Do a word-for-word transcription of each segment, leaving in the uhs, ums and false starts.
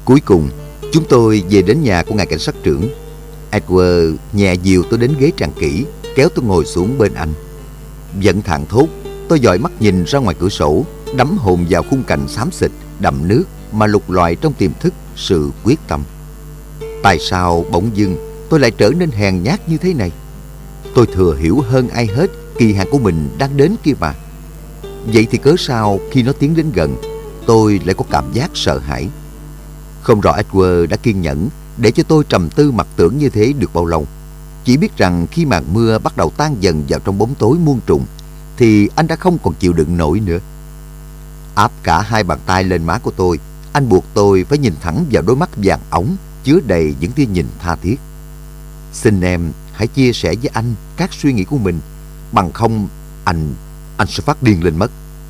Cuối cùng, chúng tôi về đến nhà của ngài cảnh sát trưởng. Edward nhẹ dìu tôi đến ghế tràn kỹ, kéo tôi ngồi xuống bên anh. Giận thảng thốt, tôi dõi mắt nhìn ra ngoài cửa sổ, đắm hồn vào khung cảnh xám xịt, đậm nước mà lục lọi trong tiềm thức sự quyết tâm. Tại sao bỗng dưng tôi lại trở nên hèn nhát như thế này? Tôi thừa hiểu hơn ai hết kỳ hạn của mình đang đến kia mà. Vậy thì cớ sao khi nó tiến đến gần, tôi lại có cảm giác sợ hãi? Không rõ Edward đã kiên nhẫn để cho tôi trầm tư mặc tưởng như thế được bao lâu. Chỉ biết rằng khi màn mưa bắt đầu tan dần vào trong bóng tối muôn trùng, thì anh đã không còn chịu đựng nổi nữa. Áp cả hai bàn tay lên má của tôi, anh buộc tôi phải nhìn thẳng vào đôi mắt vàng óng chứa đầy những tia nhìn tha thiết. Xin em hãy chia sẻ với anh các suy nghĩ của mình, bằng không anh anh sẽ phát điên lên mất.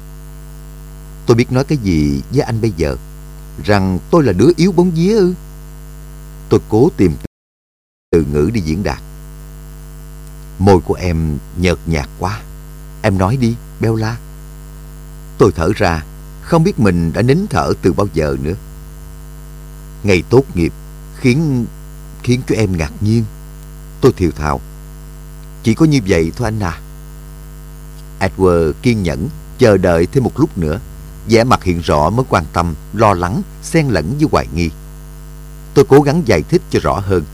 Tôi biết nói cái gì với anh bây giờ? Rằng tôi là đứa yếu bóng vía ư? Tôi cố tìm từ ngữ để diễn đạt. Môi của em nhợt nhạt quá. Em nói đi, Bella. Tôi thở ra, không biết mình đã nín thở từ bao giờ nữa. Ngày tốt nghiệp khiến khiến cho em ngạc nhiên. Tôi thều thào. Chỉ có như vậy thôi anh à. Edward kiên nhẫn chờ đợi thêm một lúc nữa, vẻ mặt hiện rõ mối quan tâm, lo lắng, xen lẫn với hoài nghi. Tôi cố gắng giải thích cho rõ hơn.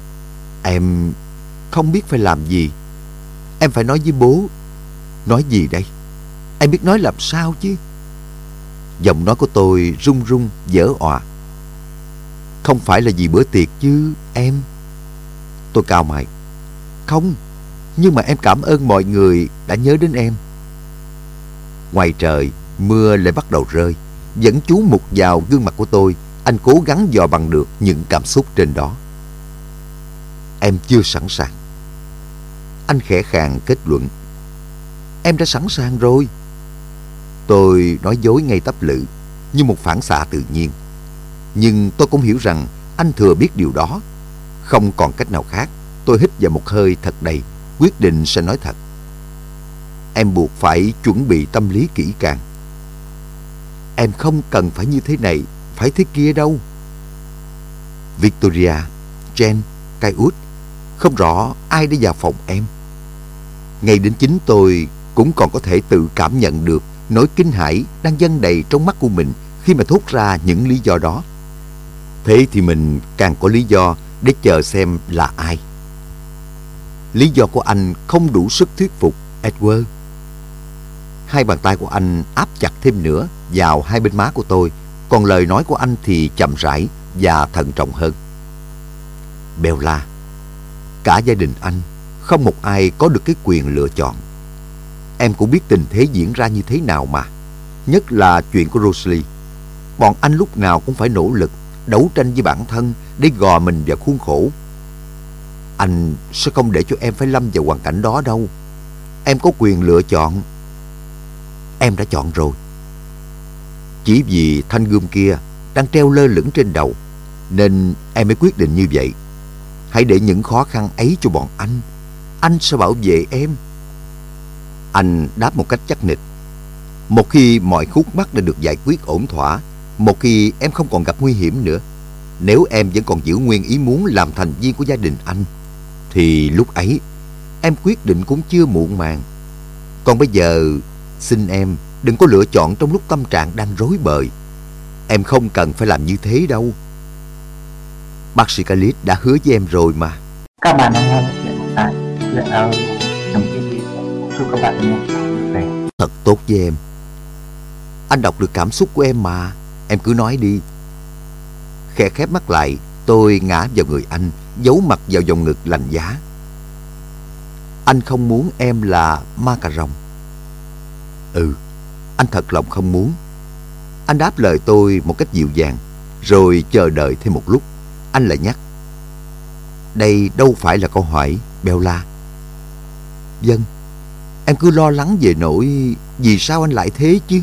Em không biết phải làm gì. Em phải nói với bố. Nói gì đây? Em biết nói làm sao chứ? Giọng nói của tôi run run, vỡ òa. Không phải là vì bữa tiệc chứ em? Tôi cau mày. Không, nhưng mà em cảm ơn mọi người đã nhớ đến em. Ngoài trời, mưa lại bắt đầu rơi. Vẫn chú mục vào gương mặt của tôi, anh cố gắng dò bằng được những cảm xúc trên đó. Em chưa sẵn sàng. Anh khẽ khàng kết luận. Em đã sẵn sàng rồi. Tôi nói dối ngay tắp lự, như một phản xạ tự nhiên. Nhưng tôi cũng hiểu rằng anh thừa biết điều đó. Không còn cách nào khác, tôi hít vào một hơi thật đầy, quyết định sẽ nói thật. Em buộc phải chuẩn bị tâm lý kỹ càng. Em không cần phải như thế này, phải thế kia đâu. Victoria, Jen, Kaiut, không rõ ai đã vào phòng em. Ngay đến chính tôi cũng còn có thể tự cảm nhận được nỗi kinh hãi đang dâng đầy trong mắt của mình khi mà thốt ra những lý do đó. Thế thì mình càng có lý do để chờ xem là ai. Lý do của anh không đủ sức thuyết phục, Edward. Hai bàn tay của anh áp chặt thêm nữa vào hai bên má của tôi, còn lời nói của anh thì chậm rãi và thận trọng hơn. Bella, cả gia đình anh không một ai có được cái quyền lựa chọn. Em cũng biết tình thế diễn ra như thế nào mà. Nhất là chuyện của Rosalie. Bọn anh lúc nào cũng phải nỗ lực đấu tranh với bản thân để gò mình vào khuôn khổ. Anh sẽ không để cho em phải lâm vào hoàn cảnh đó đâu. Em có quyền lựa chọn. Em đã chọn rồi. Chỉ vì thanh gươm kia đang treo lơ lửng trên đầu nên em mới quyết định như vậy. Hãy để những khó khăn ấy cho bọn anh. Anh sẽ bảo vệ em. Anh đáp một cách chắc nịch. Một khi mọi khúc mắc đã được giải quyết ổn thỏa, một khi em không còn gặp nguy hiểm nữa, nếu em vẫn còn giữ nguyên ý muốn làm thành viên của gia đình anh, thì lúc ấy em quyết định cũng chưa muộn màng. Còn bây giờ, xin em đừng có lựa chọn trong lúc tâm trạng đang rối bời. Em không cần phải làm như thế đâu. Bác sĩ Khalid đã hứa với em rồi mà. Các bạn đang nghe một chuyện tại chuyện ở trong cái gì. Chúc các bạn nghe vui vẻ. Thật tốt với em. Anh đọc được cảm xúc của em mà. Em cứ nói đi. Khẽ khép mắt lại, tôi ngã vào người anh, giấu mặt vào vòng ngực lạnh giá. Anh không muốn em là ma cà rồng. Ừ, anh thật lòng không muốn. Anh đáp lời tôi một cách dịu dàng. Rồi chờ đợi thêm một lúc, anh lại nhắc. Đây đâu phải là câu hỏi, Bella. Vâng. Em cứ lo lắng về nỗi vì sao anh lại thế chứ?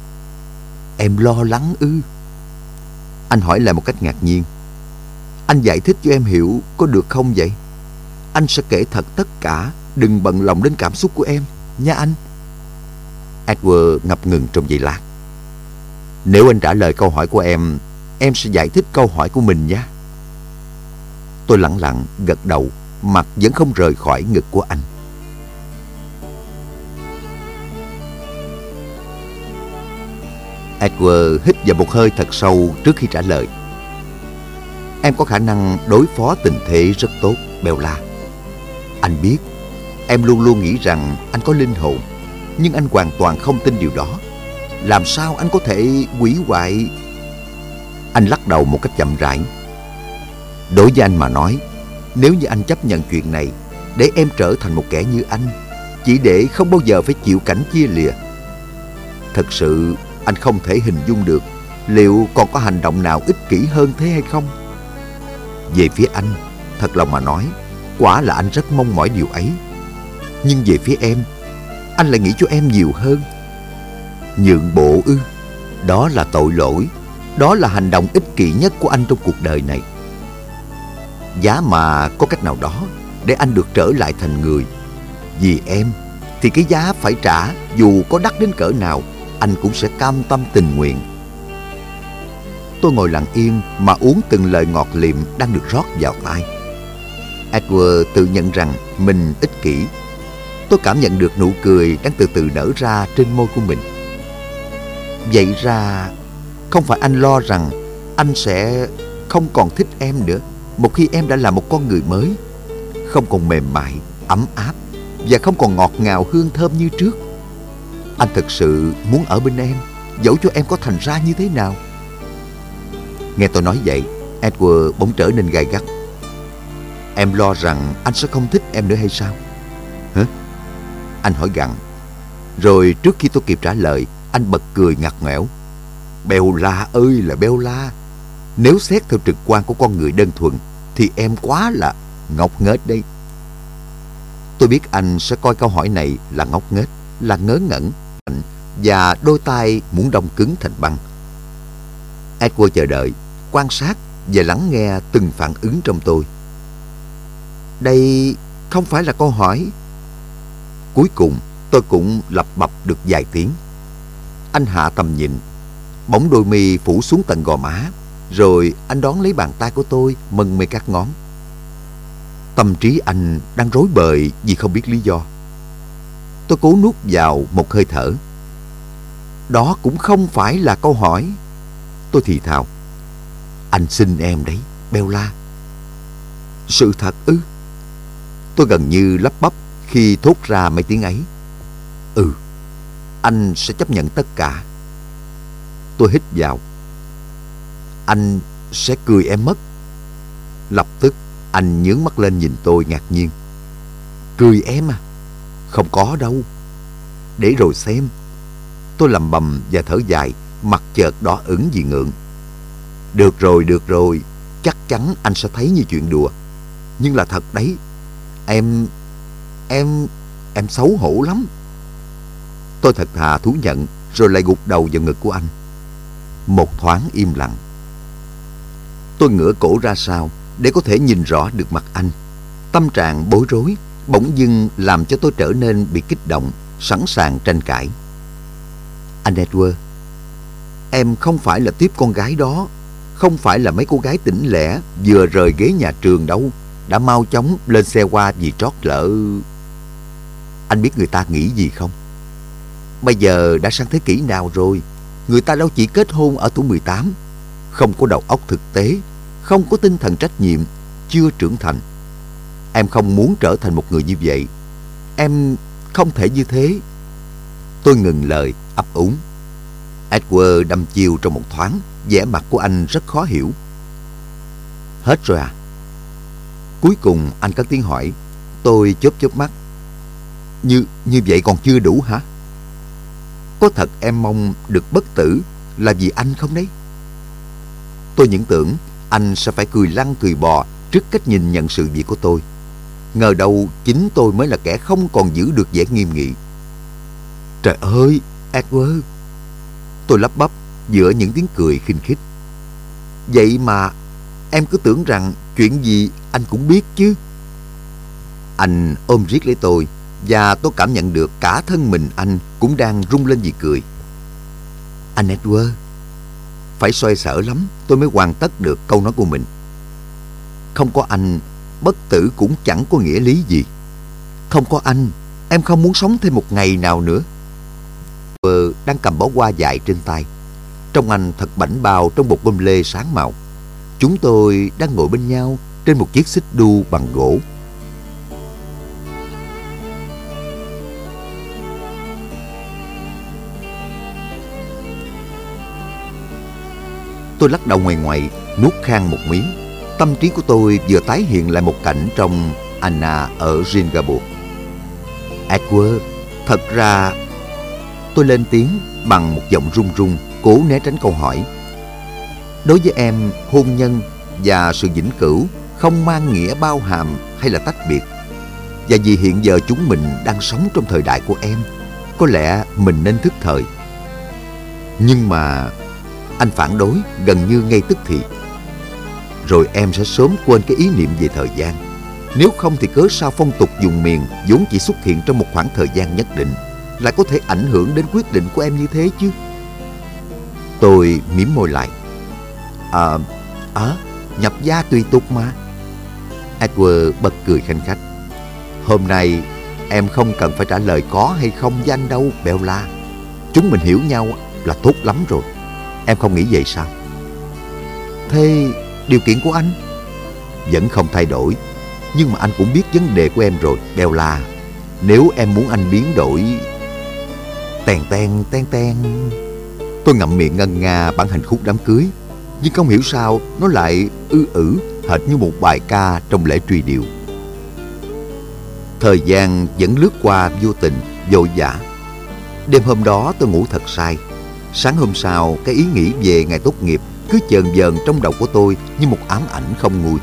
Em lo lắng ư? Anh hỏi lại một cách ngạc nhiên. Anh giải thích cho em hiểu có được không vậy? Anh sẽ kể thật tất cả, đừng bận lòng đến cảm xúc của em, nha anh. Edward ngập ngừng trong giây lát. Nếu anh trả lời câu hỏi của em em sẽ giải thích câu hỏi của mình nhé. Tôi lẳng lặng gật đầu, mặt vẫn không rời khỏi ngực của anh. Edward hít vào một hơi thật sâu trước khi trả lời. Em có khả năng đối phó tình thế rất tốt, Bella. Anh biết, em luôn luôn nghĩ rằng anh có linh hồn, nhưng anh hoàn toàn không tin điều đó. Làm sao anh có thể hủy hoại... Anh lắc đầu một cách chậm rãi. Đối với anh mà nói, nếu như anh chấp nhận chuyện này để em trở thành một kẻ như anh, chỉ để không bao giờ phải chịu cảnh chia lìa, thật sự anh không thể hình dung được liệu còn có hành động nào ích kỷ hơn thế hay không. Về phía anh, thật lòng mà nói, quả là anh rất mong mỏi điều ấy. Nhưng về phía em, anh lại nghĩ cho em nhiều hơn. Nhượng bộ ư? Đó là tội lỗi. Đó là hành động ích kỷ nhất của anh trong cuộc đời này. Giá mà có cách nào đó để anh được trở lại thành người, vì em, thì cái giá phải trả dù có đắt đến cỡ nào, anh cũng sẽ cam tâm tình nguyện. Tôi ngồi lặng yên mà uống từng lời ngọt lịm đang được rót vào tai. Edward tự nhận rằng mình ích kỷ. Tôi cảm nhận được nụ cười đang từ từ nở ra trên môi của mình. Vậy ra, không phải anh lo rằng anh sẽ không còn thích em nữa một khi em đã là một con người mới, không còn mềm mại, ấm áp và không còn ngọt ngào hương thơm như trước. Anh thực sự muốn ở bên em, dẫu cho em có thành ra như thế nào. Nghe tôi nói vậy, Edward bỗng trở nên gay gắt. Em lo rằng anh sẽ không thích em nữa hay sao? Hả? Anh hỏi gặng. Rồi trước khi tôi kịp trả lời, anh bật cười ngặt nghẽo. Bella ơi là Bella, nếu xét theo trực quan của con người đơn thuần thì em quá là ngốc nghếch đấy. Tôi biết anh sẽ coi câu hỏi này là ngốc nghếch, là ngớ ngẩn, và đôi tay muốn đông cứng thành băng. Edward chờ đợi, quan sát và lắng nghe từng phản ứng trong tôi. Đây không phải là câu hỏi. Cuối cùng tôi cũng lặp bập được vài tiếng. Anh hạ tầm nhìn, bóng đôi mi phủ xuống tận gò má, rồi anh đón lấy bàn tay của tôi mân mê các ngón. Tâm trí anh đang rối bời vì không biết lý do. Tôi cố nuốt vào một hơi thở. Đó cũng không phải là câu hỏi. Tôi thì thào. Anh xin em đấy, Bella. Sự thật ư? Tôi gần như lắp bắp khi thốt ra mấy tiếng ấy. Ừ, anh sẽ chấp nhận tất cả. Tôi hít vào. Anh sẽ cười em mất. Lập tức anh nhướng mắt lên nhìn tôi ngạc nhiên. Cười em à? Không có đâu. Để rồi xem. Tôi lầm bầm và thở dài, mặt chợt đỏ ửng vì ngượng. Được rồi, được rồi. Chắc chắn anh sẽ thấy như chuyện đùa. Nhưng là thật đấy. Em... Em... Em xấu hổ lắm. Tôi thật thà thú nhận, rồi lại gục đầu vào ngực của anh. Một thoáng im lặng. Tôi ngửa cổ ra sau để có thể nhìn rõ được mặt anh. Tâm trạng bối rối bỗng dưng làm cho tôi trở nên bị kích động, sẵn sàng tranh cãi. Anh Edward, em không phải là tiếp con gái đó, không phải là mấy cô gái tỉnh lẻ vừa rời ghế nhà trường đâu, đã mau chóng lên xe qua vì trót lỡ. Anh biết người ta nghĩ gì không? Bây giờ đã sang thế kỷ nào rồi? Người ta đâu chỉ kết hôn ở tuổi mười tám, không có đầu óc thực tế, không có tinh thần trách nhiệm, chưa trưởng thành. Em không muốn trở thành một người như vậy. Em không thể như thế. Tôi ngừng lời, ấp úng. Edward đăm chiêu trong một thoáng, vẻ mặt của anh rất khó hiểu. Hết rồi à? Cuối cùng anh cất tiếng hỏi. Tôi chớp chớp mắt. Như, như vậy còn chưa đủ hả? Có thật em mong được bất tử là vì anh không đấy? Tôi những tưởng anh sẽ phải cười lăn cười bò trước cách nhìn nhận sự việc của tôi. Ngờ đâu chính tôi mới là kẻ không còn giữ được vẻ nghiêm nghị. Trời ơi, Edward! Tôi lắp bắp giữa những tiếng cười khinh khích. Vậy mà em cứ tưởng rằng chuyện gì anh cũng biết chứ. Anh ôm riết lấy tôi, và tôi cảm nhận được cả thân mình anh cũng đang rung lên vì cười. Anh Edward, Phải xoay sở lắm tôi mới hoàn tất được câu nói của mình. Không có anh, bất tử cũng chẳng có nghĩa lý gì. Không có anh, em không muốn sống thêm một ngày nào nữa. Edward đang cầm bó hoa dài trên tay. Trông anh thật bảnh bao trong một bông lê sáng màu. Chúng tôi đang ngồi bên nhau trên một chiếc xích đu bằng gỗ. Tôi lắc đầu ngoài ngoại, nuốt khan một miếng. Tâm trí của tôi vừa tái hiện lại một cảnh trong Anna ở Singapore. Edward, thật ra... Tôi lên tiếng bằng một giọng run run, cố né tránh câu hỏi. Đối với em, hôn nhân và sự vĩnh cửu không mang nghĩa bao hàm hay là tách biệt. Và vì hiện giờ chúng mình đang sống trong thời đại của em, có lẽ mình nên thức thời. Nhưng mà... Anh phản đối gần như ngay tức thì. Rồi em sẽ sớm quên cái ý niệm về thời gian. Nếu không thì cớ sao phong tục vùng miền vốn chỉ xuất hiện trong một khoảng thời gian nhất định lại có thể ảnh hưởng đến quyết định của em như thế chứ? Tôi mím môi lại. À, à nhập gia tùy tục mà. Edward bật cười khanh khách. Hôm nay em không cần phải trả lời có hay không với anh đâu, Bella. Chúng mình hiểu nhau là tốt lắm rồi. Em không nghĩ vậy sao? Thế điều kiện của anh? Vẫn không thay đổi. Nhưng mà anh cũng biết vấn đề của em rồi, Bella. Nếu em muốn anh biến đổi... Tèn ten ten ten. Tôi ngậm miệng ngân nga bản hành khúc đám cưới. Nhưng không hiểu sao nó lại ư ử hệt như một bài ca trong lễ truy điệu. Thời gian vẫn lướt qua vô tình, vội vã. Đêm hôm đó tôi ngủ thật say. Sáng hôm sau, cái ý nghĩ về ngày tốt nghiệp cứ chờn vờn trong đầu của tôi như một ám ảnh không nguôi.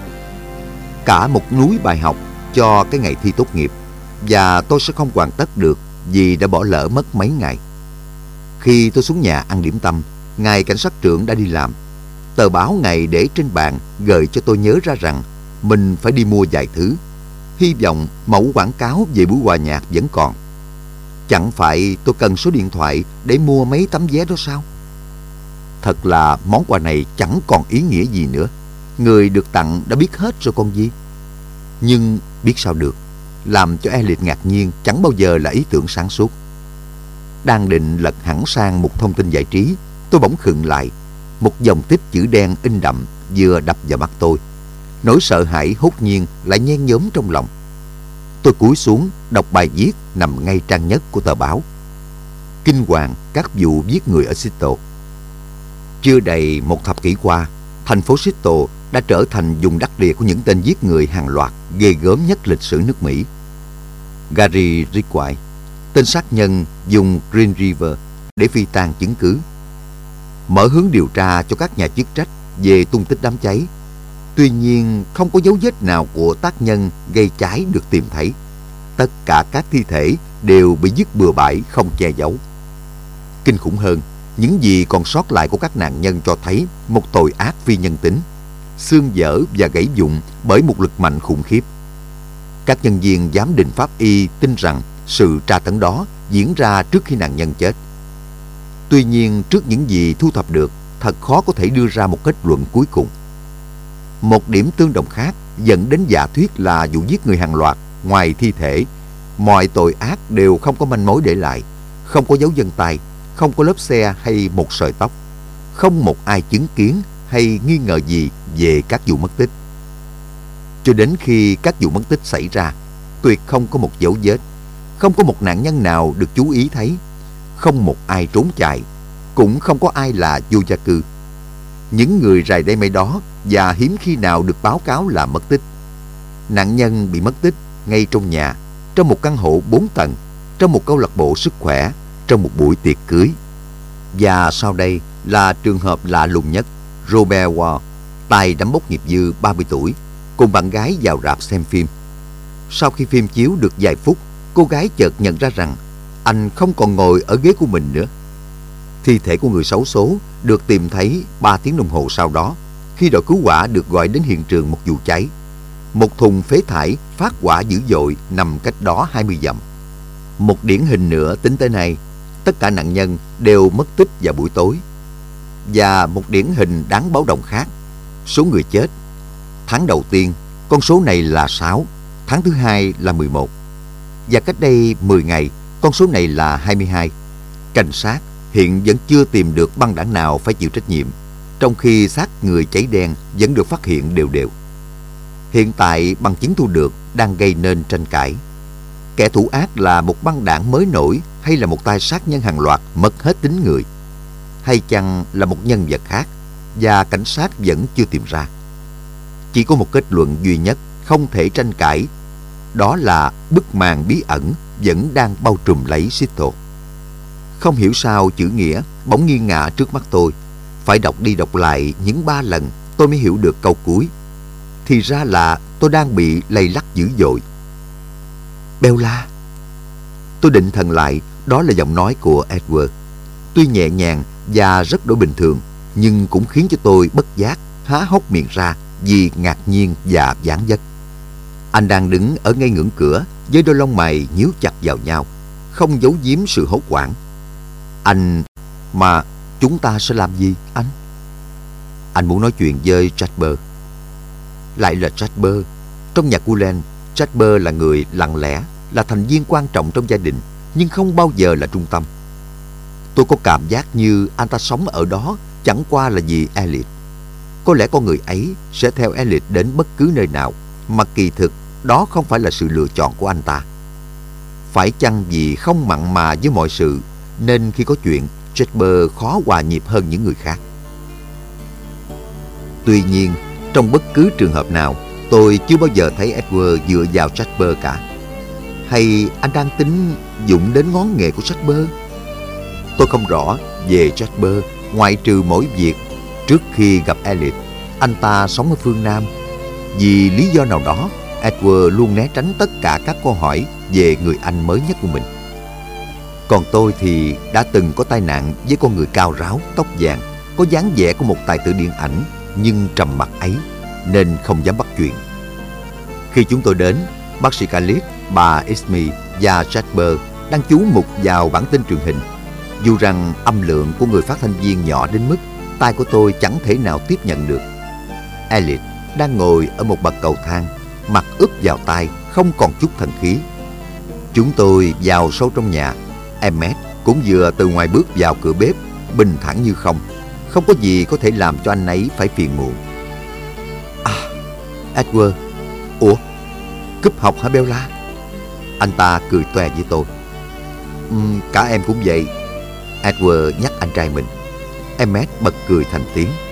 Cả một núi bài học cho cái ngày thi tốt nghiệp, và tôi sẽ không hoàn tất được vì đã bỏ lỡ mất mấy ngày. Khi tôi xuống nhà ăn điểm tâm, ngài cảnh sát trưởng đã đi làm. Tờ báo ngày để trên bàn gợi cho tôi nhớ ra rằng mình phải đi mua vài thứ. Hy vọng mẫu quảng cáo về buổi hòa nhạc vẫn còn. Chẳng phải tôi cần số điện thoại để mua mấy tấm vé đó sao? Thật là món quà này chẳng còn ý nghĩa gì nữa. Người được tặng đã biết hết rồi còn gì. Nhưng biết sao được, làm cho Elliot ngạc nhiên chẳng bao giờ là ý tưởng sáng suốt. Đang định lật hẳn sang một thông tin giải trí, tôi bỗng khựng lại. Một dòng tích chữ đen in đậm vừa đập vào mắt tôi. Nỗi sợ hãi hốt nhiên lại nhen nhóm trong lòng. Tôi cúi xuống đọc bài viết nằm ngay trang nhất của tờ báo. Kinh hoàng các vụ giết người ở Seattle. Chưa đầy một thập kỷ qua, thành phố Seattle đã trở thành vùng đắc địa của những tên giết người hàng loạt ghê gớm nhất lịch sử nước Mỹ. Gary Ridgway, tên sát nhân dùng Green River để phi tang chứng cứ, mở hướng điều tra cho các nhà chức trách về tung tích đám cháy. Tuy nhiên, không có dấu vết nào của tác nhân gây cháy được tìm thấy. Tất cả các thi thể đều bị vứt bừa bãi không che giấu. Kinh khủng hơn, những gì còn sót lại của các nạn nhân cho thấy một tội ác phi nhân tính, xương vỡ và gãy vụn bởi một lực mạnh khủng khiếp. Các nhân viên giám định pháp y tin rằng sự tra tấn đó diễn ra trước khi nạn nhân chết. Tuy nhiên, trước những gì thu thập được, thật khó có thể đưa ra một kết luận cuối cùng. Một điểm tương đồng khác dẫn đến giả thuyết là vụ giết người hàng loạt. Ngoài thi thể, mọi tội ác đều không có manh mối để lại, không có dấu vân tay, không có lớp xe hay một sợi tóc, không một ai chứng kiến hay nghi ngờ gì về các vụ mất tích. Cho đến khi các vụ mất tích xảy ra, tuyệt không có một dấu vết, không có một nạn nhân nào được chú ý thấy, không một ai trốn chạy, cũng không có ai là vô gia cư. Những người rày đây mấy đó và hiếm khi nào được báo cáo là mất tích. Nạn nhân bị mất tích ngay trong nhà, trong một căn hộ bốn tầng, trong một câu lạc bộ sức khỏe, trong một buổi tiệc cưới. Và sau đây là trường hợp lạ lùng nhất. Robert Wall, tay đấm bốc nghiệp dư ba mươi tuổi, cùng bạn gái vào rạp xem phim. Sau khi phim chiếu được vài phút, cô gái chợt nhận ra rằng anh không còn ngồi ở ghế của mình nữa. Thi thể của người xấu số được tìm thấy ba tiếng đồng hồ sau đó, khi đội cứu hỏa được gọi đến hiện trường một vụ cháy. Một thùng phế thải phát hỏa dữ dội nằm cách đó hai mươi dặm. Một điển hình nữa tính tới nay, tất cả nạn nhân đều mất tích vào buổi tối. Và một điển hình đáng báo động khác, số người chết. Tháng đầu tiên, con số này là sáu, tháng thứ hai là mười một. Và cách đây mười ngày, con số này là hai mươi hai. Cảnh sát hiện vẫn chưa tìm được băng đảng nào phải chịu trách nhiệm, trong khi xác người cháy đen vẫn được phát hiện đều đều. Hiện tại bằng chứng thu được đang gây nên tranh cãi. Kẻ thủ ác là một băng đảng mới nổi hay là một tay sát nhân hàng loạt mất hết tính người? Hay chăng là một nhân vật khác và cảnh sát vẫn chưa tìm ra? Chỉ có một kết luận duy nhất không thể tranh cãi, đó là bức màn bí ẩn vẫn đang bao trùm lấy Seattle. Không hiểu sao chữ nghĩa bỗng nghiêng ngả trước mắt tôi. Phải đọc đi đọc lại những ba lần tôi mới hiểu được câu cuối. Thì ra là tôi đang bị lay lắc dữ dội. Bella. Tôi định thần lại, đó là giọng nói của Edward. Tuy nhẹ nhàng và rất đổi bình thường, nhưng cũng khiến cho tôi bất giác há hốc miệng ra vì ngạc nhiên và dán dấp. Anh đang đứng ở ngay ngưỡng cửa với đôi lông mày nhíu chặt vào nhau, không giấu giếm sự hốt hoảng. Anh... mà chúng ta sẽ làm gì, anh? Anh muốn nói chuyện với Jasper. Lại là Jasper. Trong nhà Cullen, Jasper là người lặng lẽ, là thành viên quan trọng trong gia đình, nhưng không bao giờ là trung tâm. Tôi có cảm giác như anh ta sống ở đó chẳng qua là vì Elliot. Có lẽ con người ấy sẽ theo Elliot đến bất cứ nơi nào, mà kỳ thực đó không phải là sự lựa chọn của anh ta. Phải chăng vì không mặn mà với mọi sự nên khi có chuyện, Jasper khó hòa nhịp hơn những người khác? Tuy nhiên, trong bất cứ trường hợp nào, tôi chưa bao giờ thấy Edward dựa vào Jasper cả. Hay anh đang tính dụng đến ngón nghề của Jasper? Tôi không rõ về Jasper, ngoại trừ mỗi việc trước khi gặp Elliot, anh ta sống ở phương Nam. Vì lý do nào đó, Edward luôn né tránh tất cả các câu hỏi về người anh mới nhất của mình. Còn tôi thì đã từng có tai nạn với con người cao ráo, tóc vàng, có dáng vẻ của một tài tử điện ảnh, nhưng trầm mặc ấy, nên không dám bắt chuyện. Khi chúng tôi đến, bác sĩ Khalid, bà Ismi và Jasper đang chú mục vào bản tin truyền hình. Dù rằng âm lượng của người phát thanh viên nhỏ đến mức tai của tôi chẳng thể nào tiếp nhận được. Elliot đang ngồi ở một bậc cầu thang, mặt úp vào tai, không còn chút thần khí. Chúng tôi vào sâu trong nhà. Emmet cũng vừa từ ngoài bước vào cửa bếp, bình thản như không. Không có gì có thể làm cho anh ấy phải phiền muộn. À, Edward. Ủa, cúp học hả Bella? Anh ta cười toe với tôi. uhm, Cả em cũng vậy, Edward nhắc anh trai mình. Emmet bật cười thành tiếng.